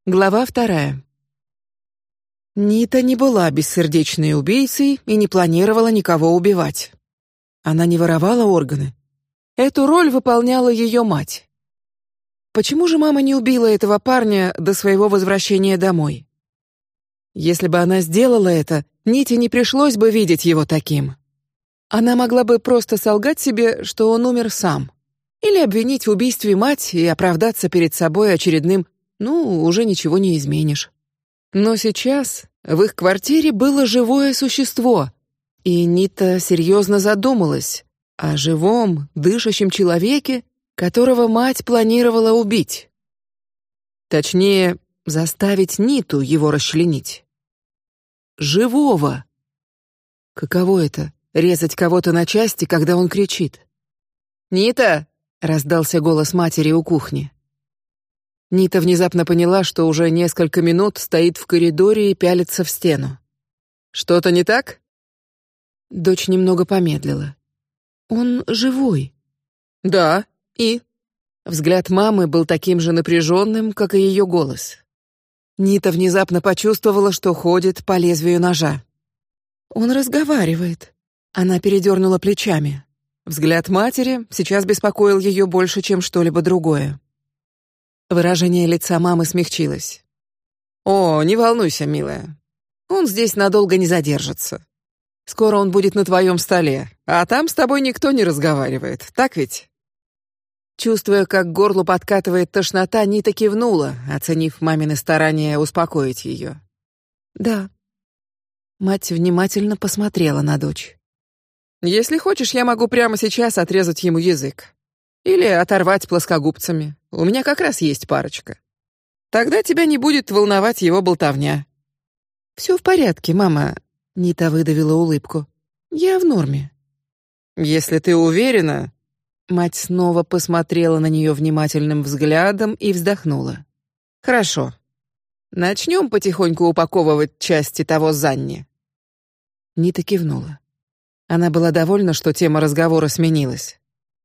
Глава 2. Нита не была бессердечной убийцей и не планировала никого убивать. Она не воровала органы. Эту роль выполняла ее мать. Почему же мама не убила этого парня до своего возвращения домой? Если бы она сделала это, Ните не пришлось бы видеть его таким. Она могла бы просто солгать себе, что он умер сам, или обвинить в убийстве мать и оправдаться перед собой очередным: «Ну, уже ничего не изменишь». Но сейчас в их квартире было живое существо, и Нита серьезно задумалась о живом, дышащем человеке, которого мать планировала убить. Точнее, заставить Ниту его расчленить. Живого. Каково это — резать кого-то на части, когда он кричит? «Нита!» — раздался голос матери у кухни. Нита внезапно поняла, что уже несколько минут стоит в коридоре и пялится в стену. «Что-то не так?» Дочь немного помедлила. «Он живой». «Да, и?» Взгляд мамы был таким же напряженным, как и ее голос. Нита внезапно почувствовала, что ходит по лезвию ножа. «Он разговаривает». Она передернула плечами. Взгляд матери сейчас беспокоил ее больше, чем что-либо другое. Выражение лица мамы смягчилось. «О, не волнуйся, милая. Он здесь надолго не задержится. Скоро он будет на твоем столе, а там с тобой никто не разговаривает, так ведь?» Чувствуя, как к горлу подкатывает тошнота, Нита кивнула, оценив мамины старания успокоить ее. «Да». Мать внимательно посмотрела на дочь. «Если хочешь, я могу прямо сейчас отрезать ему язык. Или оторвать плоскогубцами. У меня как раз есть парочка. Тогда тебя не будет волновать его болтовня». «Все в порядке, мама», — Нита выдавила улыбку. «Я в норме». «Если ты уверена...» Мать снова посмотрела на нее внимательным взглядом и вздохнула. «Хорошо. Начнем потихоньку упаковывать части того Занни». Нита кивнула. Она была довольна, что тема разговора сменилась.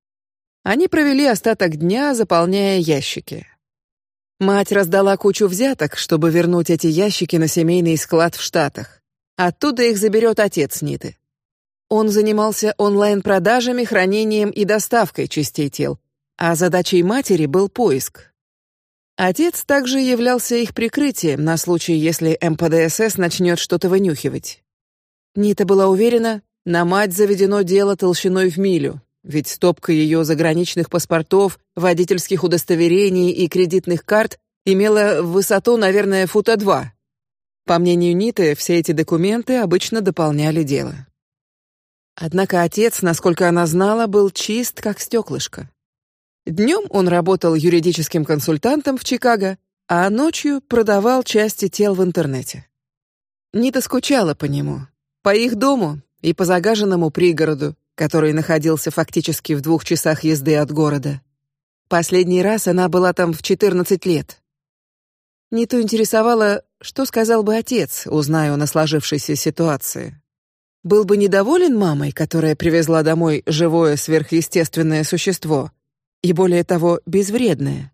Они провели остаток дня, заполняя ящики. Мать раздала кучу взяток, чтобы вернуть эти ящики на семейный склад в Штатах. Оттуда их заберет отец Ниты. Он занимался онлайн-продажами, хранением и доставкой частей тел, а задачей матери был поиск. Отец также являлся их прикрытием на случай, если МПДСС начнет что-то вынюхивать. Нита была уверена, на мать заведено дело толщиной в милю, ведь стопка ее заграничных паспортов, водительских удостоверений и кредитных карт имела высоту, наверное, 2 фута. По мнению Ниты, все эти документы обычно дополняли дело. Однако отец, насколько она знала, был чист, как стеклышко. Днем он работал юридическим консультантом в Чикаго, а ночью продавал части тел в интернете. Нита скучала по нему, по их дому и по загаженному пригороду, который находился фактически в 2 часах езды от города. Последний раз она была там в 14 лет. Ниту интересовало, что сказал бы отец, узная о сложившейся ситуации. Был бы недоволен мамой, которая привезла домой живое сверхъестественное существо, и более того, безвредное.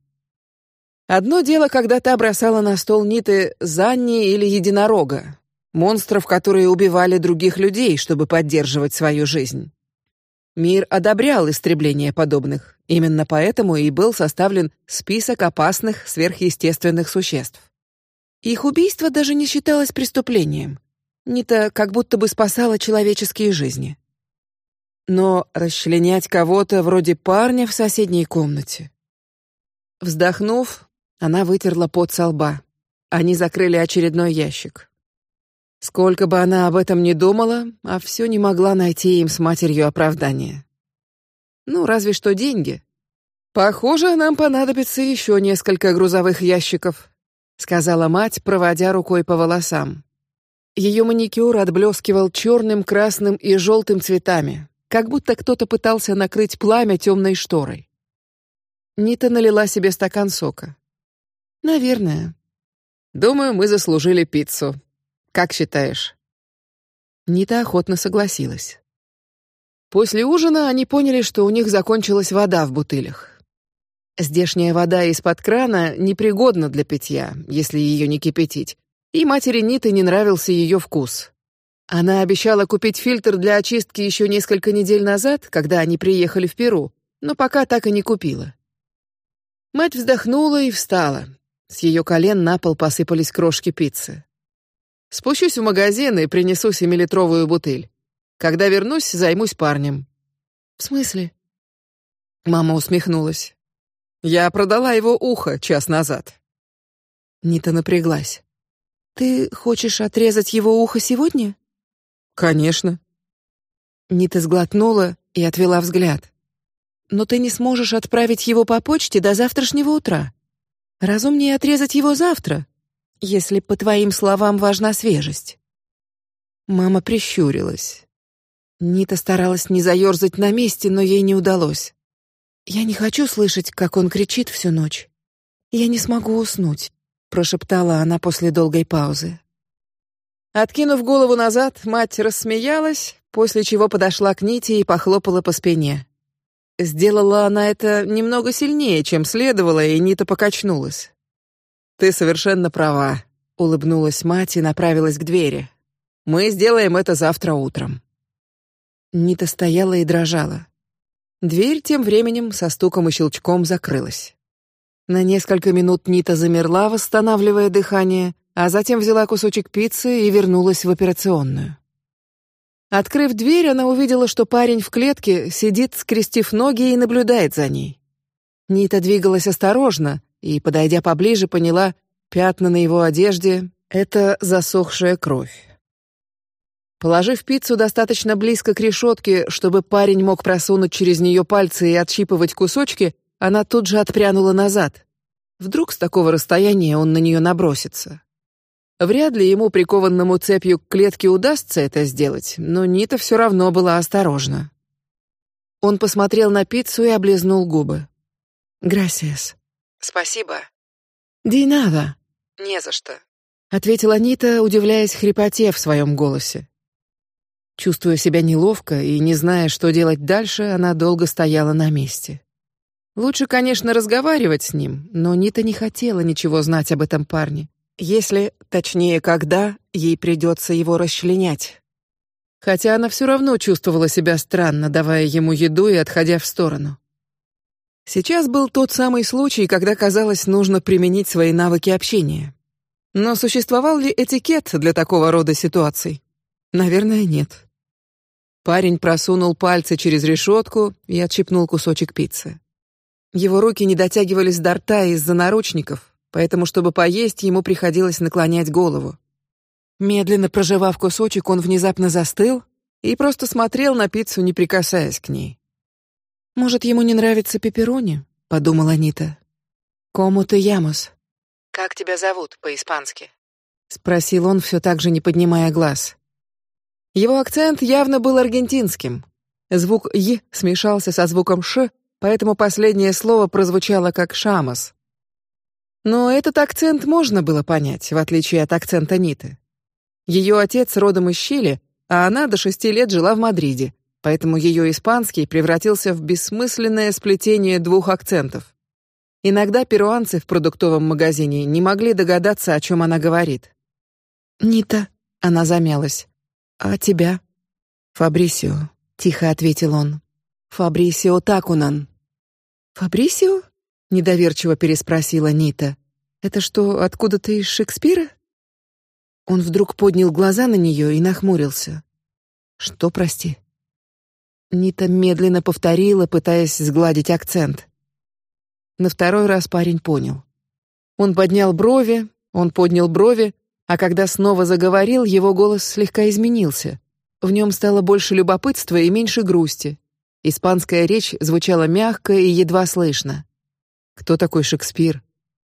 Одно дело, когда та бросала на стол Ниты Занни или единорога, монстров, которые убивали других людей, чтобы поддерживать свою жизнь. Мир одобрял истребление подобных, именно поэтому и был составлен список опасных сверхъестественных существ. Их убийство даже не считалось преступлением. Нита как будто бы спасала человеческие жизни. Но расчленять кого-то вроде парня в соседней комнате. Вздохнув, она вытерла пот со лба. Они закрыли очередной ящик. Сколько бы она об этом ни думала, а все не могла найти им с матерью оправдания. Ну, разве что деньги. «Похоже, нам понадобится еще несколько грузовых ящиков», — сказала мать, проводя рукой по волосам. Ее маникюр отблескивал черным, красным и желтым цветами, как будто кто-то пытался накрыть пламя темной шторой. Нита налила себе стакан сока. «Наверное. Думаю, мы заслужили пиццу. Как считаешь?» Нита охотно согласилась. После ужина они поняли, что у них закончилась вода в бутылях. Здешняя вода из-под крана непригодна для питья, если ее не кипятить, и матери Ниты не нравился ее вкус. Она обещала купить фильтр для очистки еще несколько недель назад, когда они приехали в Перу, но пока так и не купила. Мать вздохнула и встала. С ее колен на пол посыпались крошки пиццы. Спущусь в магазин и принесу 7-литровую бутыль. Когда вернусь, займусь парнем. В смысле? Мама усмехнулась. Я продала его ухо час назад. Нита напряглась. Ты хочешь отрезать его ухо сегодня? Конечно. Нита сглотнула и отвела взгляд. Но ты не сможешь отправить его по почте до завтрашнего утра. Разумнее отрезать его завтра, если, по твоим словам, важна свежесть. Мама прищурилась. Нита старалась не заерзать на месте, но ей не удалось. Я не хочу слышать, как он кричит всю ночь. Я не смогу уснуть, прошептала она после долгой паузы. Откинув голову назад, мать рассмеялась, после чего подошла к Ните и похлопала по спине. Сделала она это немного сильнее, чем следовало, и Нита покачнулась. Ты совершенно права, улыбнулась мать и направилась к двери. Мы сделаем это завтра утром. Нита стояла и дрожала. Дверь тем временем со стуком и щелчком закрылась. На несколько минут Нита замерла, восстанавливая дыхание, а затем взяла кусочек пиццы и вернулась в операционную. Открыв дверь, она увидела, что парень в клетке сидит, скрестив ноги, и наблюдает за ней. Нита двигалась осторожно и, подойдя поближе, поняла, пятна на его одежде — это засохшая кровь. Положив пиццу достаточно близко к решетке, чтобы парень мог просунуть через нее пальцы и отщипывать кусочки, она тут же отпрянула назад. Вдруг с такого расстояния он на нее набросится. Вряд ли ему, прикованному цепью к клетке, удастся это сделать, но Нита все равно была осторожна. Он посмотрел на пиццу и облизнул губы. «Грасиас». «Спасибо». «Ди надо». «Не за что», — ответила Нита, удивляясь хрипоте в своем голосе. Чувствуя себя неловко и не зная, что делать дальше, она долго стояла на месте. Лучше, конечно, разговаривать с ним, но Нита не хотела ничего знать об этом парне. Если, точнее, когда ей придется его расчленять. Хотя она все равно чувствовала себя странно, давая ему еду и отходя в сторону. Сейчас был тот самый случай, когда казалось, нужно применить свои навыки общения. Но существовал ли этикет для такого рода ситуаций? Наверное, нет. Парень просунул пальцы через решетку и отщипнул кусочек пиццы. Его руки не дотягивались до рта из-за наручников, поэтому, чтобы поесть, ему приходилось наклонять голову. Медленно прожевав кусочек, он внезапно застыл и просто смотрел на пиццу, не прикасаясь к ней. Может, ему не нравится пепперони, подумала Нита. Кому ты ямос? Как тебя зовут по-испански? Спросил он, все так же не поднимая глаз. Его акцент явно был аргентинским. Звук «й» смешался со звуком «ш», поэтому последнее слово прозвучало как «шамос». Но этот акцент можно было понять, в отличие от акцента Ниты. Ее отец родом из Чили, а она до 6 лет жила в Мадриде, поэтому ее испанский превратился в бессмысленное сплетение двух акцентов. Иногда перуанцы в продуктовом магазине не могли догадаться, о чем она говорит. «Нита», — она замялась. «А тебя?» «Фабрисио», — тихо ответил он. «Фабрисио Такунан». «Фабрисио?» — недоверчиво переспросила Нита. «Это что, откуда-то из Шекспира?» Он вдруг поднял глаза на нее и нахмурился. «Что, прости?» Нита медленно повторила, пытаясь сгладить акцент. На второй раз парень понял. Он поднял брови, а когда снова заговорил, его голос слегка изменился. В нем стало больше любопытства и меньше грусти. Испанская речь звучала мягко и едва слышно. Кто такой Шекспир?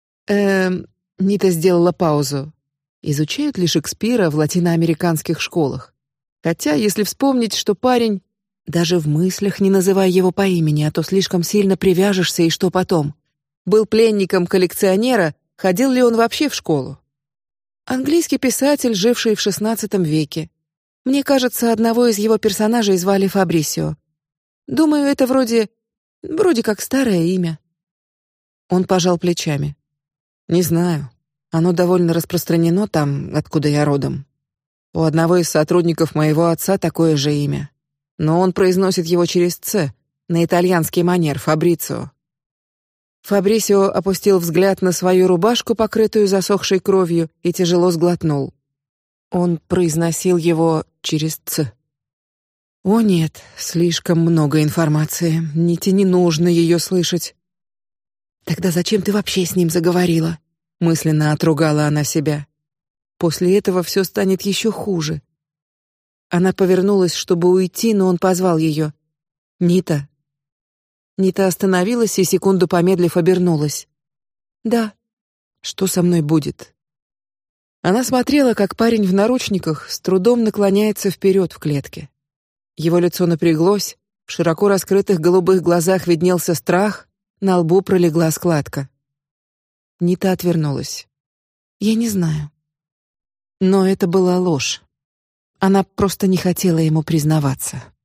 Нита сделала паузу. Изучают ли Шекспира в латиноамериканских школах? Хотя, если вспомнить, что парень, даже в мыслях не называй его по имени, а то слишком сильно привяжешься, и что потом? Был пленником коллекционера, ходил ли он вообще в школу? Английский писатель, живший в XVI веке. Мне кажется, одного из его персонажей звали Фабрисио. Думаю, это вроде как старое имя. Он пожал плечами. Не знаю. Оно довольно распространено там, откуда я родом. У одного из сотрудников моего отца такое же имя, но он произносит его через «ц», на итальянский манер, Фабрицио. Фабрисио опустил взгляд на свою рубашку, покрытую засохшей кровью, и тяжело сглотнул. Он произносил его через «ц». О нет, слишком много информации. Ните не нужно ее слышать. Тогда зачем ты вообще с ним заговорила? Мысленно отругала она себя. После этого все станет еще хуже. Она повернулась, чтобы уйти, но он позвал ее. Нита. Нита остановилась и, секунду помедлив, обернулась. Да. Что со мной будет? Она смотрела, как парень в наручниках с трудом наклоняется вперед в клетке. Его лицо напряглось, в широко раскрытых голубых глазах виднелся страх, на лбу пролегла складка. Нита отвернулась. Я не знаю. Но это была ложь. Она просто не хотела ему признаваться.